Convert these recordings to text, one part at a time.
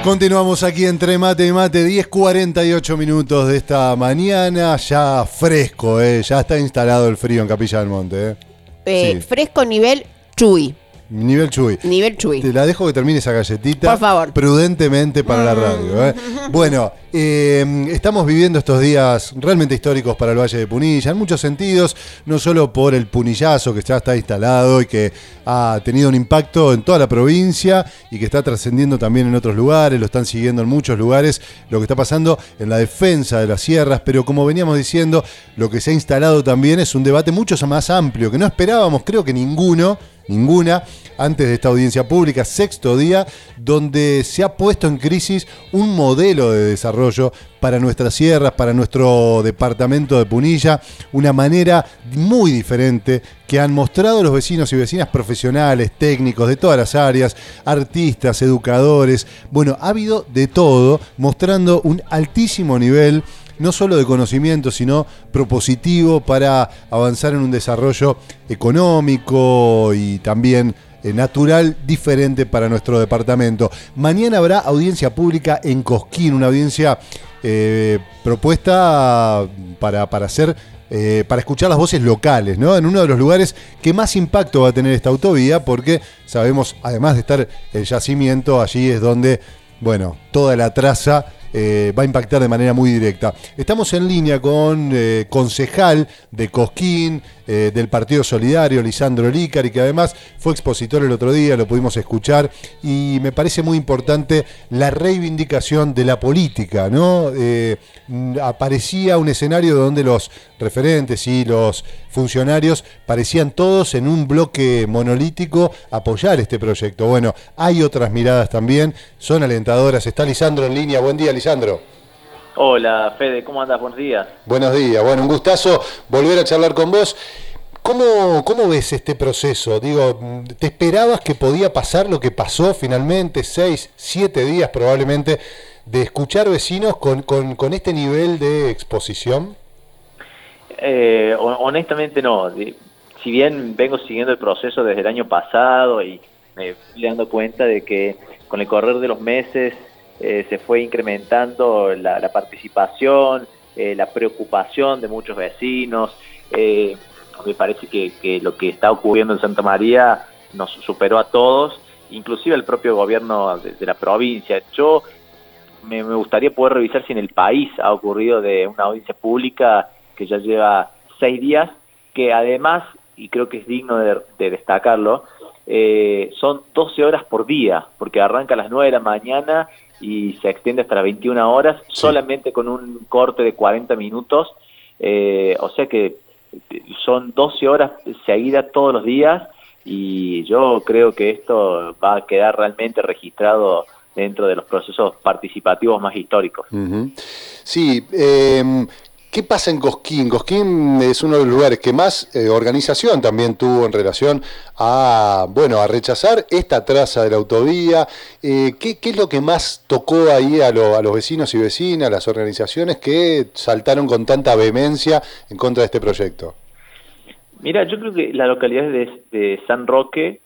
Continuamos aquí entre mate y mate, 10:48 minutos de esta mañana, ya fresco, ya está instalado el frío en Capilla del Monte. Sí. Fresco nivel Chuy. Nivel Chuy. Nivel Chuy. Te la dejo que termine esa galletita. Por favor. Prudentemente para la radio. Bueno, estamos viviendo estos días realmente históricos para el Valle de Punilla, en muchos sentidos, no solo por el punillazo que ya está instalado y que ha tenido un impacto en toda la provincia y que está trascendiendo también en otros lugares, lo están siguiendo en muchos lugares, lo que está pasando en la defensa de las sierras, pero como veníamos diciendo, lo que se ha instalado también es un debate mucho más amplio, que no esperábamos, creo que ninguna, antes de esta audiencia pública, sexto día, donde se ha puesto en crisis un modelo de desarrollo para nuestras sierras, para nuestro departamento de Punilla, una manera muy diferente que han mostrado los vecinos y vecinas profesionales, técnicos de todas las áreas, artistas, educadores. Bueno, ha habido de todo, mostrando un altísimo nivel no solo de conocimiento, sino propositivo para avanzar en un desarrollo económico y también natural diferente para nuestro departamento. Mañana habrá audiencia pública en Cosquín, una audiencia propuesta para escuchar las voces locales, ¿no? En uno de los lugares que más impacto va a tener esta autovía, porque sabemos, además de estar el yacimiento, allí es donde, bueno, toda la traza va a impactar de manera muy directa. Estamos en línea con concejal de Cosquín, del Partido Solidario, Lisandro Licari, que además fue expositor el otro día, lo pudimos escuchar, y me parece muy importante la reivindicación de la política, ¿no? Aparecía un escenario donde los referentes y los funcionarios parecían todos en un bloque monolítico apoyar este proyecto. Bueno, hay otras miradas también, son alentadoras. Está Lisandro en línea. Buen día, Lisandro. Hola, Fede, ¿cómo andas? Buenos días. Buenos días, bueno, un gustazo volver a charlar con vos. ¿Cómo ves este proceso? Digo, ¿te esperabas que podía pasar lo que pasó finalmente, 6, 7 días probablemente, de escuchar vecinos con este nivel de exposición? Honestamente no. Si bien vengo siguiendo el proceso desde el año pasado y me fui dando cuenta de que con el correr de los meses se fue incrementando la participación, la preocupación de muchos vecinos. Me parece que lo que está ocurriendo en Santa María nos superó a todos, inclusive el propio gobierno de la provincia. Yo me gustaría poder revisar si en el país ha ocurrido de una audiencia pública que ya lleva 6 días, que además, y creo que es digno de destacarlo, son 12 horas por día, porque arranca a las 9 de la mañana y se extiende hasta las 21 horas, sí, solamente con un corte de 40 minutos, o sea que son 12 horas seguidas todos los días, y yo creo que esto va a quedar realmente registrado dentro de los procesos participativos más históricos. Uh-huh. Sí, ¿qué pasa en Cosquín? Cosquín es uno de los lugares que más organización también tuvo en relación a rechazar esta traza de la autovía. ¿Qué es lo que más tocó ahí a los vecinos y vecinas, las organizaciones que saltaron con tanta vehemencia en contra de este proyecto? Mira, yo creo que las localidades de San Roque,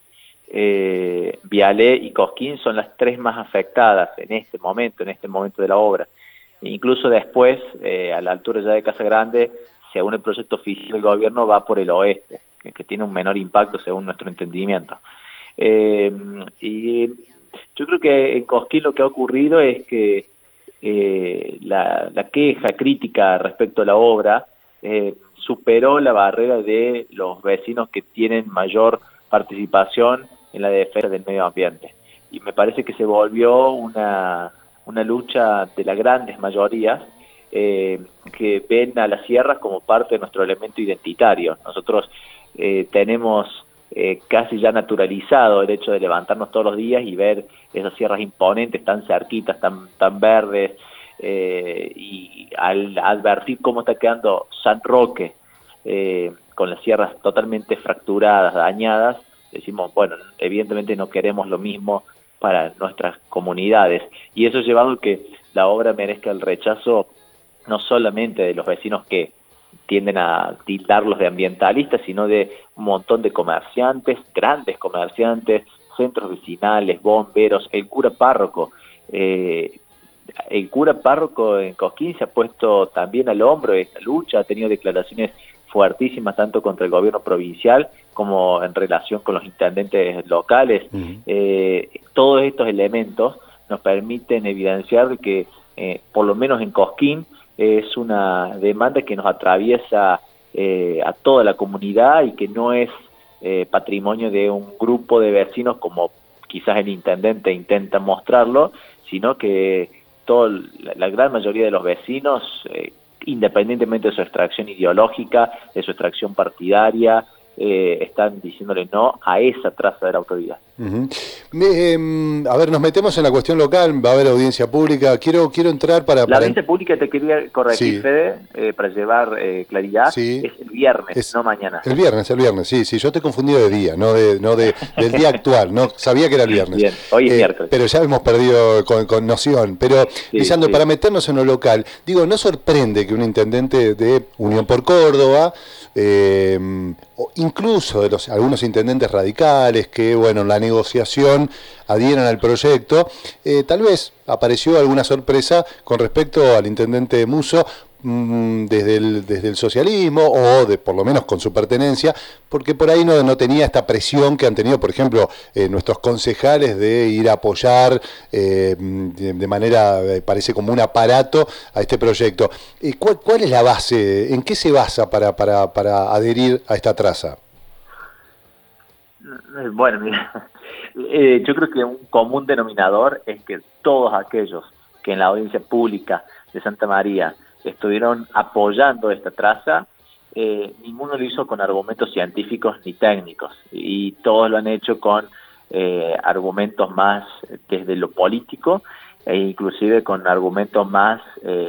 Vialé y Cosquín son las 3 más afectadas en este momento de la obra. Incluso después, a la altura ya de Casa Grande, según el proyecto oficial del gobierno, va por el oeste, que tiene un menor impacto según nuestro entendimiento. Y yo creo que en Cosquín lo que ha ocurrido es que la queja crítica respecto a la obra superó la barrera de los vecinos que tienen mayor participación en la defensa del medio ambiente. Y me parece que se volvió una lucha de las grandes mayorías que ven a las sierras como parte de nuestro elemento identitario. Nosotros tenemos casi ya naturalizado el hecho de levantarnos todos los días y ver esas sierras imponentes, tan cerquitas, tan verdes, y al advertir cómo está quedando San Roque con las sierras totalmente fracturadas, dañadas, decimos, bueno, evidentemente no queremos lo mismo para nuestras comunidades, y eso ha llevado a que la obra merezca el rechazo no solamente de los vecinos que tienden a tildarlos de ambientalistas, sino de un montón de comerciantes, grandes comerciantes, centros vecinales, bomberos, el cura párroco, el cura párroco en Cosquín se ha puesto también al hombro de esta lucha, ha tenido declaraciones fuertísimas tanto contra el gobierno provincial como en relación con los intendentes locales. Todos estos elementos nos permiten evidenciar que por lo menos en Cosquín es una demanda que nos atraviesa a toda la comunidad y que no es patrimonio de un grupo de vecinos como quizás el intendente intenta mostrarlo, sino que la gran mayoría de los vecinos, independientemente de su extracción ideológica, de su extracción partidaria, están diciéndole no a esa traza de la autoridad. A ver, nos metemos en la cuestión local, va a haber audiencia pública, quiero entrar para... La audiencia pública, te quería corregir, sí. Fede, para llevar claridad, sí. Es el viernes, no mañana. El viernes, sí, yo te he confundido de día, no del día actual, no sabía que era el viernes. Bien, hoy es miércoles. Pero ya hemos perdido con noción, pero sí, Lisandro, sí. Para meternos en lo local, digo, no sorprende que un intendente de Unión por Córdoba, incluso de algunos intendentes radicales que, bueno, en la negociación adhieran al proyecto, tal vez apareció alguna sorpresa con respecto al intendente Musso desde el socialismo o por lo menos con su pertenencia, porque por ahí no tenía esta presión que han tenido, por ejemplo, nuestros concejales de ir a apoyar de manera, parece como un aparato a este proyecto. ¿Cuál es la base? ¿En qué se basa para adherir a esta traza? Bueno, mira, yo creo que un común denominador es que todos aquellos que en la audiencia pública de Santa María estuvieron apoyando esta traza, ninguno lo hizo con argumentos científicos ni técnicos, y todos lo han hecho con argumentos más desde lo político e inclusive con argumentos más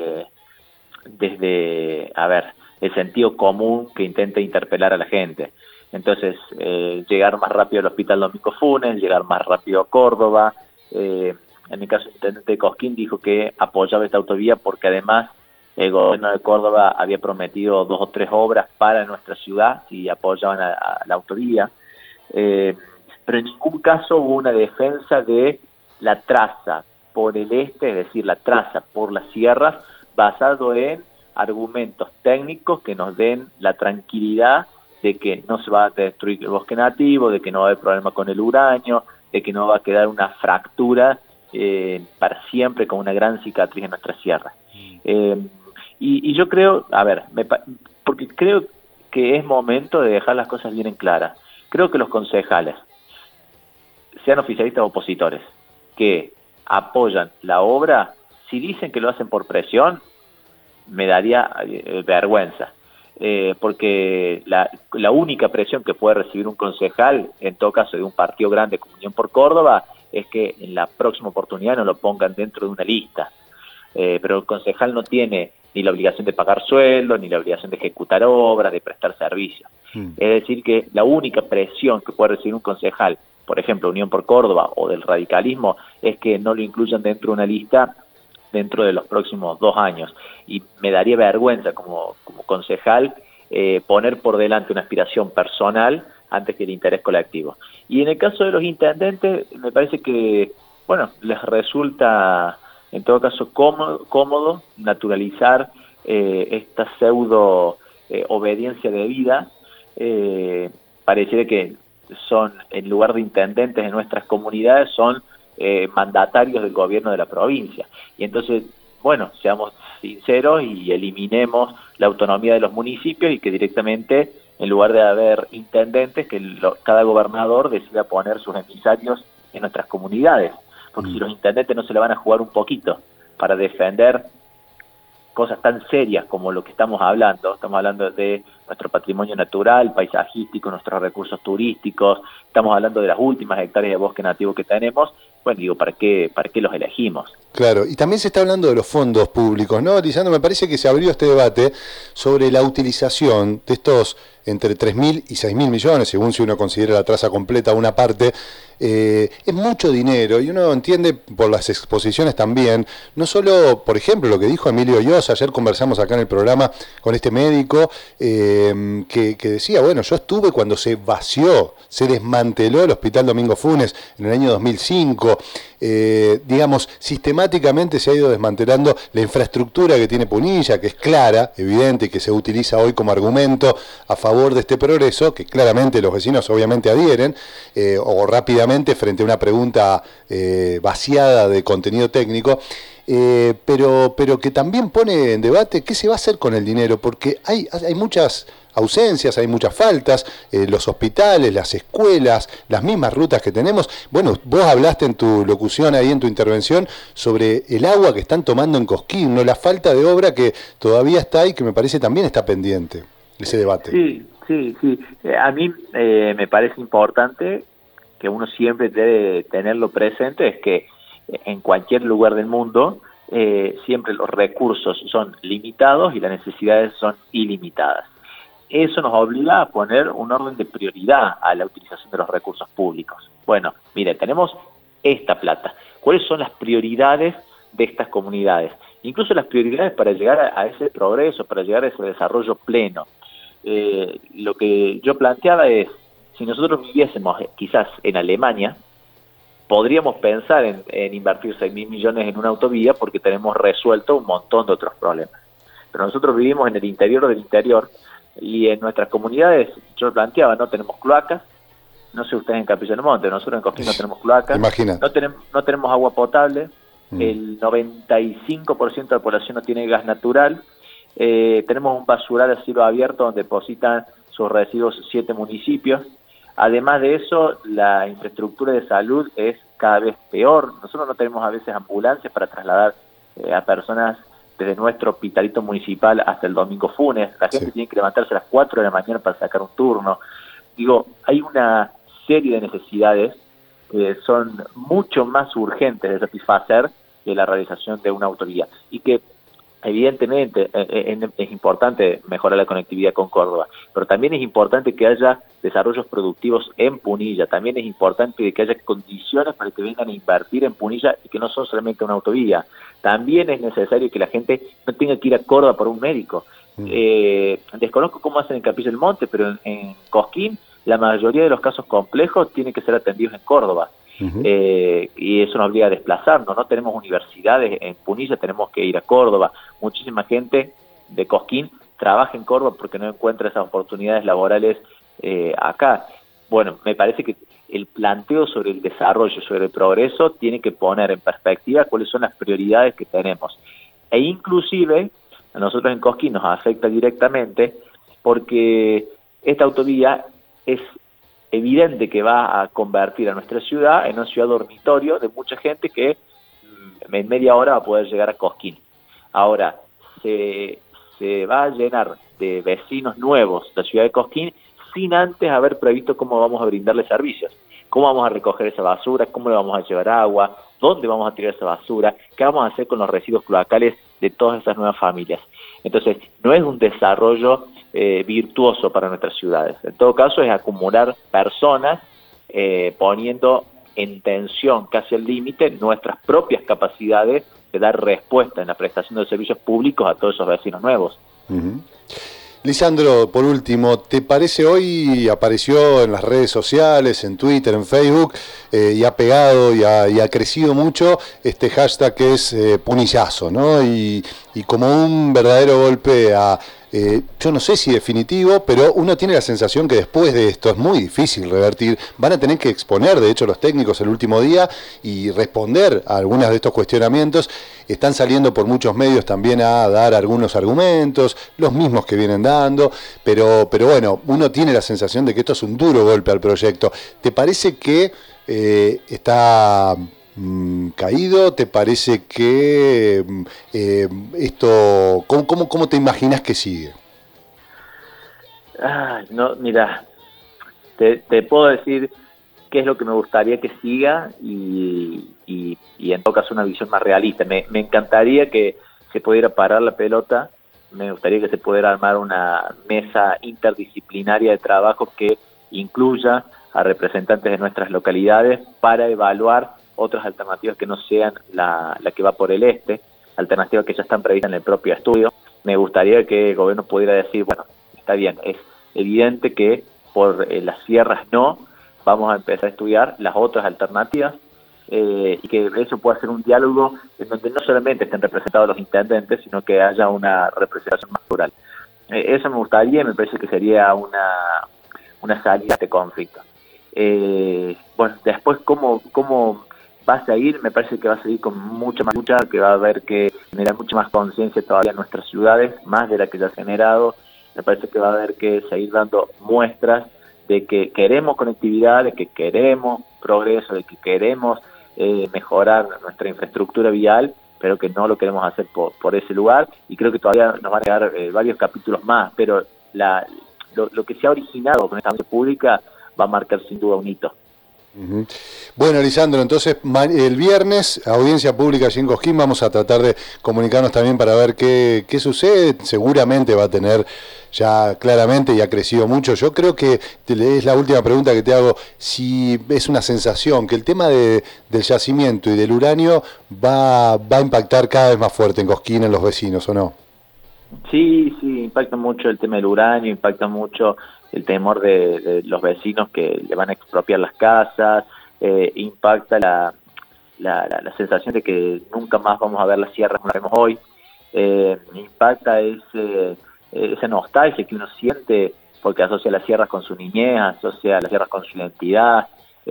desde, el sentido común que intenta interpelar a la gente. Entonces, llegar más rápido al Hospital Domingo Funes, llegar más rápido a Córdoba. En el caso del intendente de Cosquín dijo que apoyaba esta autovía porque además el gobierno de Córdoba había prometido 2 o 3 obras para nuestra ciudad y apoyaban a la autovía. Pero en ningún caso hubo una defensa de la traza por el este, es decir, la traza por las sierras, basado en argumentos técnicos que nos den la tranquilidad de que no se va a destruir el bosque nativo, de que no va a haber problema con el uranio, de que no va a quedar una fractura para siempre con una gran cicatriz en nuestra sierra. Y yo creo, porque creo que es momento de dejar las cosas bien en claras. Creo que los concejales, sean oficialistas o opositores, que apoyan la obra, si dicen que lo hacen por presión, me daría vergüenza. Porque la única presión que puede recibir un concejal, en todo caso de un partido grande como Unión por Córdoba, es que en la próxima oportunidad no lo pongan dentro de una lista. Pero el concejal no tiene ni la obligación de pagar sueldos, ni la obligación de ejecutar obras, de prestar servicios. Es decir, que la única presión que puede recibir un concejal, por ejemplo, Unión por Córdoba o del radicalismo, es que no lo incluyan dentro de una lista dentro de los próximos 2 años. Y me daría vergüenza como concejal poner por delante una aspiración personal antes que el interés colectivo. Y en el caso de los intendentes, me parece que, les resulta, en todo caso, cómodo naturalizar esta pseudo obediencia debida. Pareciera que son, en lugar de intendentes en nuestras comunidades, son mandatarios del gobierno de la provincia. Y entonces, seamos sinceros y eliminemos la autonomía de los municipios y que directamente, en lugar de haber intendentes, que cada gobernador decida poner sus emisarios en nuestras comunidades. Porque si los intendentes no se le van a jugar un poquito para defender cosas tan serias como lo que estamos hablando de nuestro patrimonio natural, paisajístico, nuestros recursos turísticos, estamos hablando de las últimas hectáreas de bosque nativo que tenemos, ¿para qué los elegimos? Claro, y también se está hablando de los fondos públicos, ¿no? Lisandro, me parece que se abrió este debate sobre la utilización de estos entre 3.000 y 6.000 millones, según si uno considera la traza completa una parte. Es mucho dinero y uno entiende por las exposiciones también, no solo, por ejemplo, lo que dijo Emilio Llosa, ayer conversamos acá en el programa con este médico que decía, yo estuve cuando se vació, se desmanteló el Hospital Domingo Funes en el año 2005, digamos, sistemáticamente se ha ido desmantelando la infraestructura que tiene Punilla, que es clara, evidente, y que se utiliza hoy como argumento a favor de este progreso, que claramente los vecinos obviamente adhieren, o rápidamente frente a una pregunta vaciada de contenido técnico. Pero que también pone en debate qué se va a hacer con el dinero, porque hay muchas ausencias, hay muchas faltas, los hospitales, las escuelas, las mismas rutas que tenemos. Bueno, vos hablaste en tu locución ahí, en tu intervención, sobre el agua que están tomando en Cosquín, ¿no? La falta de obra que todavía está ahí, que me parece también está pendiente, ese debate. Sí. A mí me parece importante que uno siempre debe tenerlo presente, es que en cualquier lugar del mundo siempre los recursos son limitados y las necesidades son ilimitadas. Eso nos obliga a poner un orden de prioridad a la utilización de los recursos públicos. Bueno, mire, tenemos esta plata. ¿Cuáles son las prioridades de estas comunidades? Incluso las prioridades para llegar a ese progreso, para llegar a ese desarrollo pleno. Lo que yo planteaba es, si nosotros viviésemos quizás en Alemania, podríamos pensar en invertir 6.000 millones en una autovía porque tenemos resuelto un montón de otros problemas. Pero nosotros vivimos en el interior del interior y en nuestras comunidades, yo planteaba, no tenemos cloacas, no sé ustedes en Capilla del Monte, nosotros en Cosquín no tenemos cloacas, no tenemos agua potable, el 95% de la población no tiene gas natural, tenemos un basural a cielo abierto donde depositan sus residuos 7 municipios. Además de eso, la infraestructura de salud es cada vez peor. Nosotros no tenemos a veces ambulancias para trasladar a personas desde nuestro hospitalito municipal hasta el Domingo Funes. La gente tiene que levantarse a las 4 de la mañana para sacar un turno. Digo, hay una serie de necesidades que son mucho más urgentes de satisfacer que la realización de una autovía. Y que evidentemente es importante mejorar la conectividad con Córdoba, pero también es importante que haya desarrollos productivos en Punilla, también es importante que haya condiciones para que vengan a invertir en Punilla y que no son solamente una autovía. También es necesario que la gente no tenga que ir a Córdoba por un médico. Desconozco cómo hacen en Capilla del Monte, pero en Cosquín la mayoría de los casos complejos tienen que ser atendidos en Córdoba. Y eso nos obliga a desplazarnos, no tenemos universidades en Punilla, tenemos que ir a Córdoba. Muchísima gente de Cosquín trabaja en Córdoba porque no encuentra esas oportunidades laborales acá. Bueno, me parece que el planteo sobre el desarrollo, sobre el progreso, tiene que poner en perspectiva cuáles son las prioridades que tenemos. E inclusive, a nosotros en Cosquín nos afecta directamente porque esta autovía es evidente que va a convertir a nuestra ciudad en una ciudad dormitorio de mucha gente que en media hora va a poder llegar a Cosquín. Ahora, se va a llenar de vecinos nuevos la ciudad de Cosquín sin antes haber previsto cómo vamos a brindarle servicios, cómo vamos a recoger esa basura, cómo le vamos a llevar agua, dónde vamos a tirar esa basura, qué vamos a hacer con los residuos cloacales de todas esas nuevas familias. Entonces, no es un desarrollo virtuoso para nuestras ciudades. En todo caso, es acumular personas poniendo en tensión casi al límite nuestras propias capacidades de dar respuesta en la prestación de servicios públicos a todos esos vecinos nuevos. Lisandro, por último, ¿te parece hoy apareció en las redes sociales, en Twitter, en Facebook, y ha pegado y ha crecido mucho este hashtag que es Punillazo, ¿no? Y como un verdadero golpe a... yo no sé si definitivo, pero uno tiene la sensación que después de esto es muy difícil revertir. Van a tener que exponer, de hecho, los técnicos el último día y responder a algunos de estos cuestionamientos. Están saliendo por muchos medios también a dar algunos argumentos, los mismos que vienen dando, pero bueno, uno tiene la sensación de que esto es un duro golpe al proyecto. ¿Te parece que está caído? ¿Te parece que esto, cómo te imaginas que sigue? No, mira, te puedo decir qué es lo que me gustaría que siga y en todo caso una visión más realista. Me encantaría que se pudiera parar la pelota, me gustaría que se pudiera armar una mesa interdisciplinaria de trabajo que incluya a representantes de nuestras localidades para evaluar otras alternativas que no sean la que va por el este, alternativas que ya están previstas en el propio estudio. Me gustaría que el gobierno pudiera decir, bueno, está bien, es evidente que por las sierras no, vamos a empezar a estudiar las otras alternativas. y que eso pueda ser un diálogo en donde no solamente estén representados los intendentes, sino que haya una representación más plural. Eso me gustaría, me parece que sería una salida a este conflicto. Bueno, después cómo va a seguir, me parece que va a seguir con mucha más lucha, que va a haber que generar mucha más conciencia todavía en nuestras ciudades, más de la que ya ha generado. Me parece que va a haber que seguir dando muestras de que queremos conectividad, de que queremos progreso, de que queremos mejorar nuestra infraestructura vial, pero que no lo queremos hacer por ese lugar, y creo que todavía nos van a llegar varios capítulos más, pero lo que se ha originado con esta audiencia pública va a marcar sin duda un hito. Uh-huh. Bueno, Lisandro, entonces el viernes, audiencia pública allí en Cosquín, vamos a tratar de comunicarnos también para ver qué sucede. Seguramente va a tener ya claramente, y ha crecido mucho. Yo creo que es la última pregunta que te hago, si es una sensación que el tema del yacimiento y del uranio va a impactar cada vez más fuerte en Cosquín, en los vecinos, ¿o no? Sí, impacta mucho el tema del uranio, impacta mucho el temor de los vecinos que le van a expropiar las casas, impacta la sensación de que nunca más vamos a ver las sierras como las vemos hoy, impacta esa nostalgia que uno siente porque asocia las sierras con su niñez, asocia las sierras con su identidad,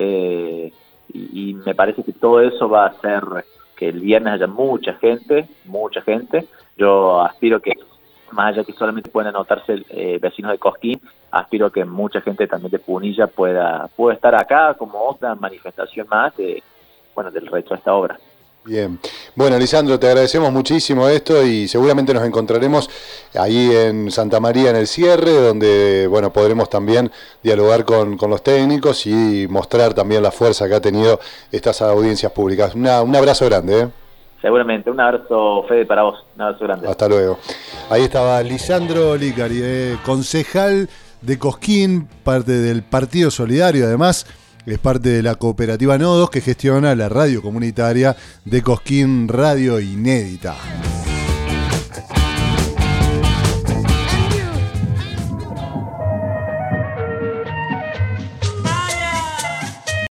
y me parece que todo eso va a hacer que el viernes haya mucha gente. Yo aspiro que, más allá que solamente puedan anotarse vecinos de Cosquín, aspiro que mucha gente también de Punilla pueda estar acá como otra manifestación más del resto de esta obra. Bien. Bueno, Lisandro, te agradecemos muchísimo esto y seguramente nos encontraremos ahí en Santa María en el cierre, donde podremos también dialogar con los técnicos y mostrar también la fuerza que ha tenido estas audiencias públicas. Un abrazo grande, ¿eh? Seguramente, un abrazo, Fede, para vos, un abrazo grande. Hasta luego. Ahí estaba Lisandro Licari, concejal de Cosquín, parte del Partido Solidario, además es parte de la cooperativa Nodos que gestiona la radio comunitaria de Cosquín, Radio Inédita.